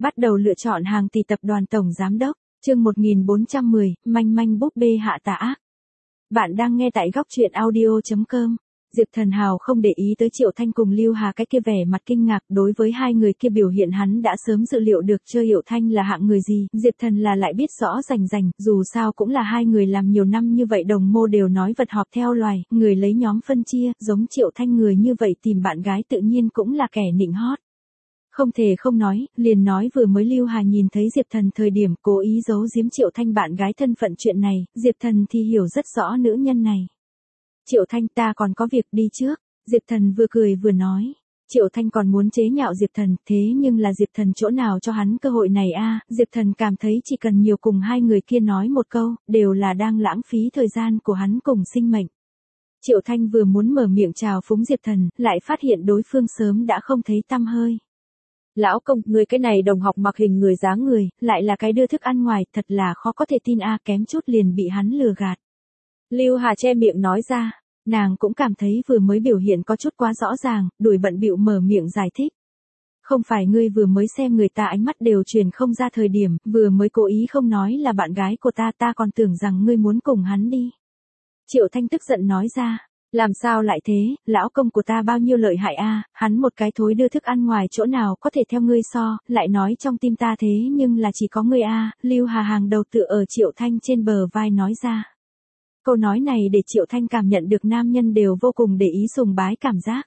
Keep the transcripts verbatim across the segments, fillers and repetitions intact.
Bắt đầu lựa chọn hàng tỷ tập đoàn tổng giám đốc, chương một nghìn bốn trăm mười, manh manh búp bê hạ tà ác. Bạn đang nghe tại góc truyện audio chấm com. Diệp Thần Hào không để ý tới Triệu Thanh cùng Lưu Hà cái kia vẻ mặt kinh ngạc, đối với hai người kia biểu hiện hắn đã sớm dự liệu được. Chưa Hiểu Thanh là hạng người gì, Diệp Thần là lại biết rõ rành rành, dù sao cũng là hai người làm nhiều năm như vậy, đồng mô đều nói vật họp theo loài, người lấy nhóm phân chia, giống Triệu Thanh người như vậy tìm bạn gái tự nhiên cũng là kẻ nịnh hót. Không thể không nói, liền nói vừa mới Lưu Hà nhìn thấy Diệp Thần thời điểm cố ý giấu giếm Triệu Thanh bạn gái thân phận chuyện này, Diệp Thần thì hiểu rất rõ nữ nhân này. Triệu Thanh, ta còn có việc đi trước, Diệp Thần vừa cười vừa nói. Triệu Thanh còn muốn chế nhạo Diệp Thần, thế nhưng là Diệp Thần chỗ nào cho hắn cơ hội này a? Diệp Thần cảm thấy chỉ cần nhiều cùng hai người kia nói một câu, đều là đang lãng phí thời gian của hắn cùng sinh mệnh. Triệu Thanh vừa muốn mở miệng chào phúng Diệp Thần, lại phát hiện đối phương sớm đã không thấy tăm hơi. Lão công, người cái này đồng học mặc hình người dáng người, lại là cái đưa thức ăn ngoài, thật là khó có thể tin a, kém chút liền bị hắn lừa gạt. Lưu Hà che miệng nói ra, nàng cũng cảm thấy vừa mới biểu hiện có chút quá rõ ràng, đuổi bận bịu mở miệng giải thích. Không phải ngươi vừa mới xem người ta ánh mắt đều truyền không ra thời điểm, vừa mới cố ý không nói là bạn gái của ta, ta còn tưởng rằng ngươi muốn cùng hắn đi. Triệu Thanh tức giận nói ra. Làm sao lại thế, lão công của ta bao nhiêu lợi hại a, hắn một cái thối đưa thức ăn ngoài chỗ nào có thể theo ngươi so, lại nói trong tim ta thế nhưng là chỉ có ngươi a. Lưu Hà hàng đầu tựa ở Triệu Thanh trên bờ vai nói ra. Câu nói này để Triệu Thanh cảm nhận được nam nhân đều vô cùng để ý sùng bái cảm giác.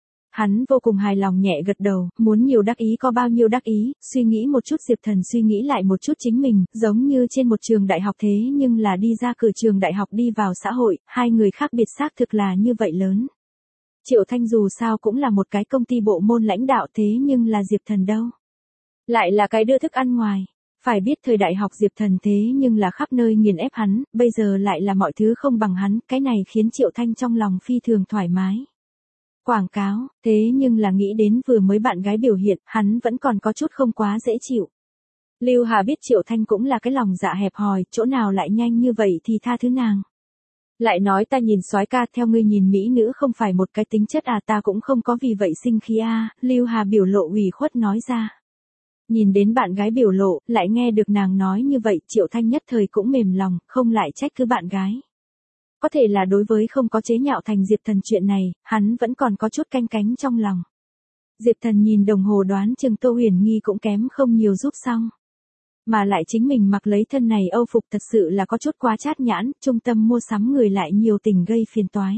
Hắn vô cùng hài lòng nhẹ gật đầu, muốn nhiều đắc ý có bao nhiêu đắc ý, suy nghĩ một chút Diệp Thần suy nghĩ lại một chút chính mình, giống như trên một trường đại học thế nhưng là đi ra cửa trường đại học đi vào xã hội, hai người khác biệt xác thực là như vậy lớn. Triệu Thanh dù sao cũng là một cái công ty bộ môn lãnh đạo thế nhưng là Diệp Thần đâu. Lại là cái đưa thức ăn ngoài. Phải biết thời đại học Diệp Thần thế nhưng là khắp nơi nghiền ép hắn, bây giờ lại là mọi thứ không bằng hắn, cái này khiến Triệu Thanh trong lòng phi thường thoải mái. Quảng cáo, thế nhưng là nghĩ đến vừa mới bạn gái biểu hiện, hắn vẫn còn có chút không quá dễ chịu. Lưu Hà biết Triệu Thanh cũng là cái lòng dạ hẹp hòi, chỗ nào lại nhanh như vậy thì tha thứ nàng. Lại nói ta nhìn soái ca theo ngươi nhìn mỹ nữ không phải một cái tính chất à, ta cũng không có vì vậy sinh khí a. Lưu Hà biểu lộ ủy khuất nói ra. Nhìn đến bạn gái biểu lộ, lại nghe được nàng nói như vậy, Triệu Thanh nhất thời cũng mềm lòng, không lại trách cứ bạn gái. Có thể là đối với không có chế nhạo thành Diệp Thần chuyện này, hắn vẫn còn có chút canh cánh trong lòng. Diệp Thần nhìn đồng hồ đoán chừng Tô Huyền Nghi cũng kém không nhiều giúp xong. Mà lại chính mình mặc lấy thân này Âu phục thật sự là có chút quá chát nhãn, trung tâm mua sắm người lại nhiều tình gây phiền toái.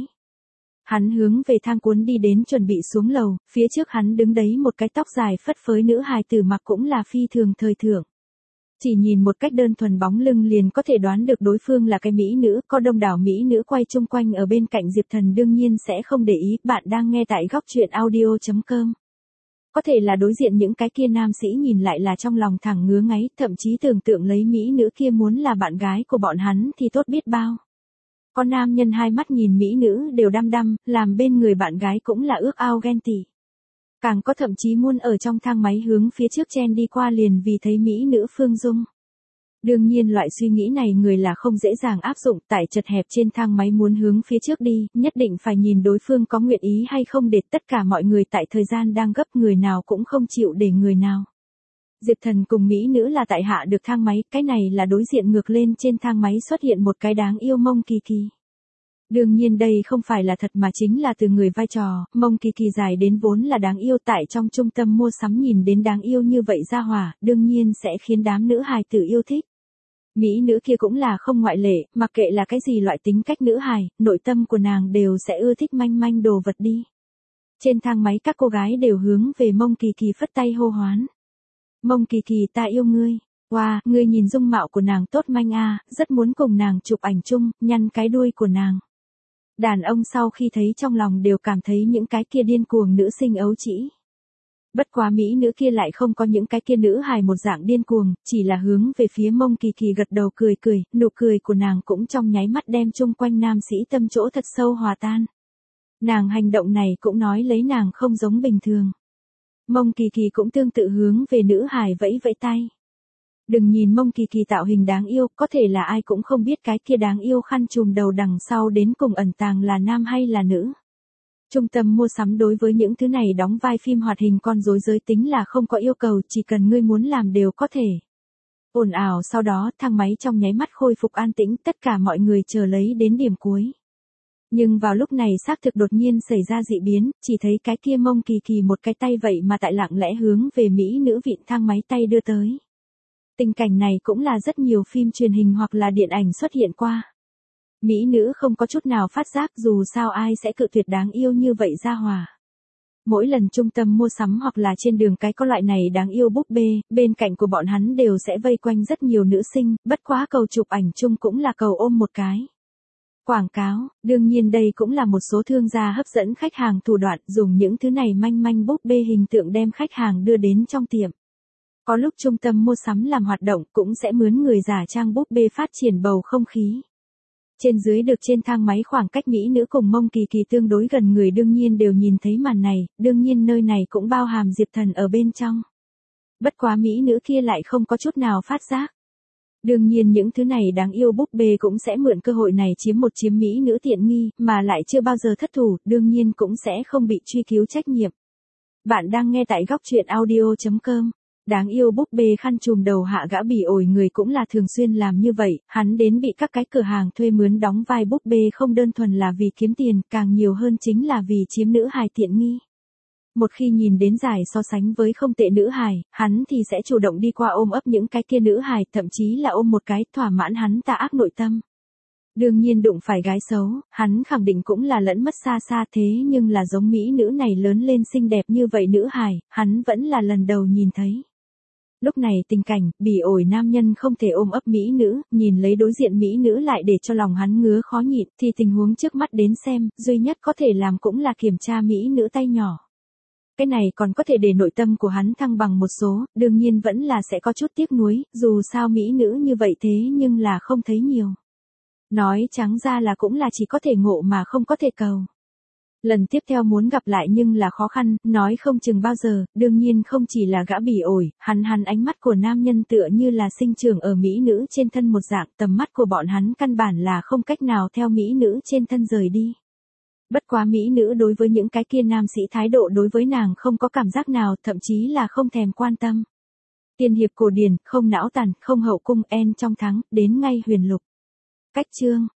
Hắn hướng về thang cuốn đi đến chuẩn bị xuống lầu, phía trước hắn đứng đấy một cái tóc dài phất phới nữ hài tử mặc cũng là phi thường thời thượng. Chỉ nhìn một cách đơn thuần bóng lưng liền có thể đoán được đối phương là cái mỹ nữ, có đông đảo mỹ nữ quay chung quanh ở bên cạnh Diệp Thần đương nhiên sẽ không để ý, bạn đang nghe tại góc truyện audio chấm com. Có thể là đối diện những cái kia nam sĩ nhìn lại là trong lòng thẳng ngứa ngáy, thậm chí tưởng tượng lấy mỹ nữ kia muốn là bạn gái của bọn hắn thì tốt biết bao. Có nam nhân hai mắt nhìn mỹ nữ đều đăm đăm, làm bên người bạn gái cũng là ước ao ghen tị. Càng có thậm chí muốn ở trong thang máy hướng phía trước chen đi qua liền vì thấy mỹ nữ Phương Dung. Đương nhiên loại suy nghĩ này người là không dễ dàng áp dụng, tại chật hẹp trên thang máy muốn hướng phía trước đi, nhất định phải nhìn đối phương có nguyện ý hay không, để tất cả mọi người tại thời gian đang gấp người nào cũng không chịu để người nào. Diệp Thần cùng mỹ nữ là tại hạ được thang máy, cái này là đối diện ngược lên trên thang máy xuất hiện một cái đáng yêu Mông Kỳ Kỳ. Đương nhiên đây không phải là thật mà chính là từ người vai trò, Mông Kỳ Kỳ dài đến vốn là đáng yêu, tại trong trung tâm mua sắm nhìn đến đáng yêu như vậy ra hỏa, đương nhiên sẽ khiến đám nữ hài tử yêu thích. Mỹ nữ kia cũng là không ngoại lệ, mặc kệ là cái gì loại tính cách nữ hài, nội tâm của nàng đều sẽ ưa thích manh manh đồ vật đi. Trên thang máy các cô gái đều hướng về Mông Kỳ Kỳ phất tay hô hoán. Mông Kỳ Kỳ ta yêu ngươi. Wow, ngươi nhìn dung mạo của nàng tốt manh a, rất muốn cùng nàng chụp ảnh chung, nhăn cái đuôi của nàng. Đàn ông sau khi thấy trong lòng đều cảm thấy những cái kia điên cuồng nữ sinh ấu trĩ. Bất quá mỹ nữ kia lại không có những cái kia nữ hài một dạng điên cuồng, chỉ là hướng về phía Mông Kỳ Kỳ gật đầu cười cười, nụ cười của nàng cũng trong nháy mắt đem chung quanh nam sĩ tâm chỗ thật sâu hòa tan. Nàng hành động này cũng nói lấy nàng không giống bình thường. Mông Kỳ Kỳ cũng tương tự hướng về nữ hài vẫy vẫy tay. Đừng nhìn Mông Kỳ Kỳ tạo hình đáng yêu, có thể là ai cũng không biết cái kia đáng yêu khăn trùm đầu đằng sau đến cùng ẩn tàng là nam hay là nữ. Trung tâm mua sắm đối với những thứ này đóng vai phim hoạt hình con rối giới tính là không có yêu cầu, chỉ cần ngươi muốn làm đều có thể. Ồn ào sau đó thang máy trong nháy mắt khôi phục an tĩnh, tất cả mọi người chờ lấy đến điểm cuối. Nhưng vào lúc này xác thực đột nhiên xảy ra dị biến, chỉ thấy cái kia mông kỳ kỳ một cái tay vậy mà tại lặng lẽ hướng về mỹ nữ vịn thang máy tay đưa tới. Tình cảnh này cũng là rất nhiều phim truyền hình hoặc là điện ảnh xuất hiện qua. Mỹ nữ không có chút nào phát giác, dù sao ai sẽ cự tuyệt đáng yêu như vậy ra hòa. Mỗi lần trung tâm mua sắm hoặc là trên đường cái có loại này đáng yêu búp bê, bên cạnh của bọn hắn đều sẽ vây quanh rất nhiều nữ sinh, bất quá cầu chụp ảnh chung cũng là cầu ôm một cái. Quảng cáo, đương nhiên đây cũng là một số thương gia hấp dẫn khách hàng thủ đoạn, dùng những thứ này manh manh búp bê hình tượng đem khách hàng đưa đến trong tiệm. Có lúc trung tâm mua sắm làm hoạt động cũng sẽ mướn người giả trang búp bê phát triển bầu không khí. Trên dưới được trên thang máy khoảng cách mỹ nữ cùng mông kỳ kỳ tương đối gần người đương nhiên đều nhìn thấy màn này, đương nhiên nơi này cũng bao hàm Diệp Thần ở bên trong. Bất quá mỹ nữ kia lại không có chút nào phát giác. Đương nhiên những thứ này đáng yêu búp bê cũng sẽ mượn cơ hội này chiếm một chiếm mỹ nữ tiện nghi, mà lại chưa bao giờ thất thủ, đương nhiên cũng sẽ không bị truy cứu trách nhiệm. Bạn đang nghe tại góc truyện audio chấm com. Đáng yêu búp bê khăn trùm đầu hạ gã bỉ ổi người cũng là thường xuyên làm như vậy, hắn đến bị các cái cửa hàng thuê mướn đóng vai búp bê không đơn thuần là vì kiếm tiền, càng nhiều hơn chính là vì chiếm nữ hài tiện nghi. Một khi nhìn đến giải so sánh với không tệ nữ hài, hắn thì sẽ chủ động đi qua ôm ấp những cái kia nữ hài, thậm chí là ôm một cái, thỏa mãn hắn tà ác nội tâm. Đương nhiên đụng phải gái xấu, hắn khẳng định cũng là lẫn mất xa xa, thế nhưng là giống mỹ nữ này lớn lên xinh đẹp như vậy nữ hài, hắn vẫn là lần đầu nhìn thấy. Lúc này tình cảnh, bỉ ổi nam nhân không thể ôm ấp mỹ nữ, nhìn lấy đối diện mỹ nữ lại để cho lòng hắn ngứa khó nhịn, thì tình huống trước mắt đến xem, duy nhất có thể làm cũng là kiểm tra mỹ nữ tay nhỏ. Cái này còn có thể để nội tâm của hắn thăng bằng một số, đương nhiên vẫn là sẽ có chút tiếc nuối, dù sao mỹ nữ như vậy thế nhưng là không thấy nhiều. Nói trắng ra là cũng là chỉ có thể ngộ mà không có thể cầu. Lần tiếp theo muốn gặp lại nhưng là khó khăn, nói không chừng bao giờ, đương nhiên không chỉ là gã bỉ ổi, hắn hắn ánh mắt của nam nhân tựa như là sinh trưởng ở mỹ nữ trên thân một dạng, tầm mắt của bọn hắn căn bản là không cách nào theo mỹ nữ trên thân rời đi. Bất quá mỹ nữ đối với những cái kia nam sĩ thái độ đối với nàng không có cảm giác nào, thậm chí là không thèm quan tâm. Tiên hiệp cổ điển, không não tàn, không hậu cung, en trong thắng, đến ngay huyền lục. Cách chương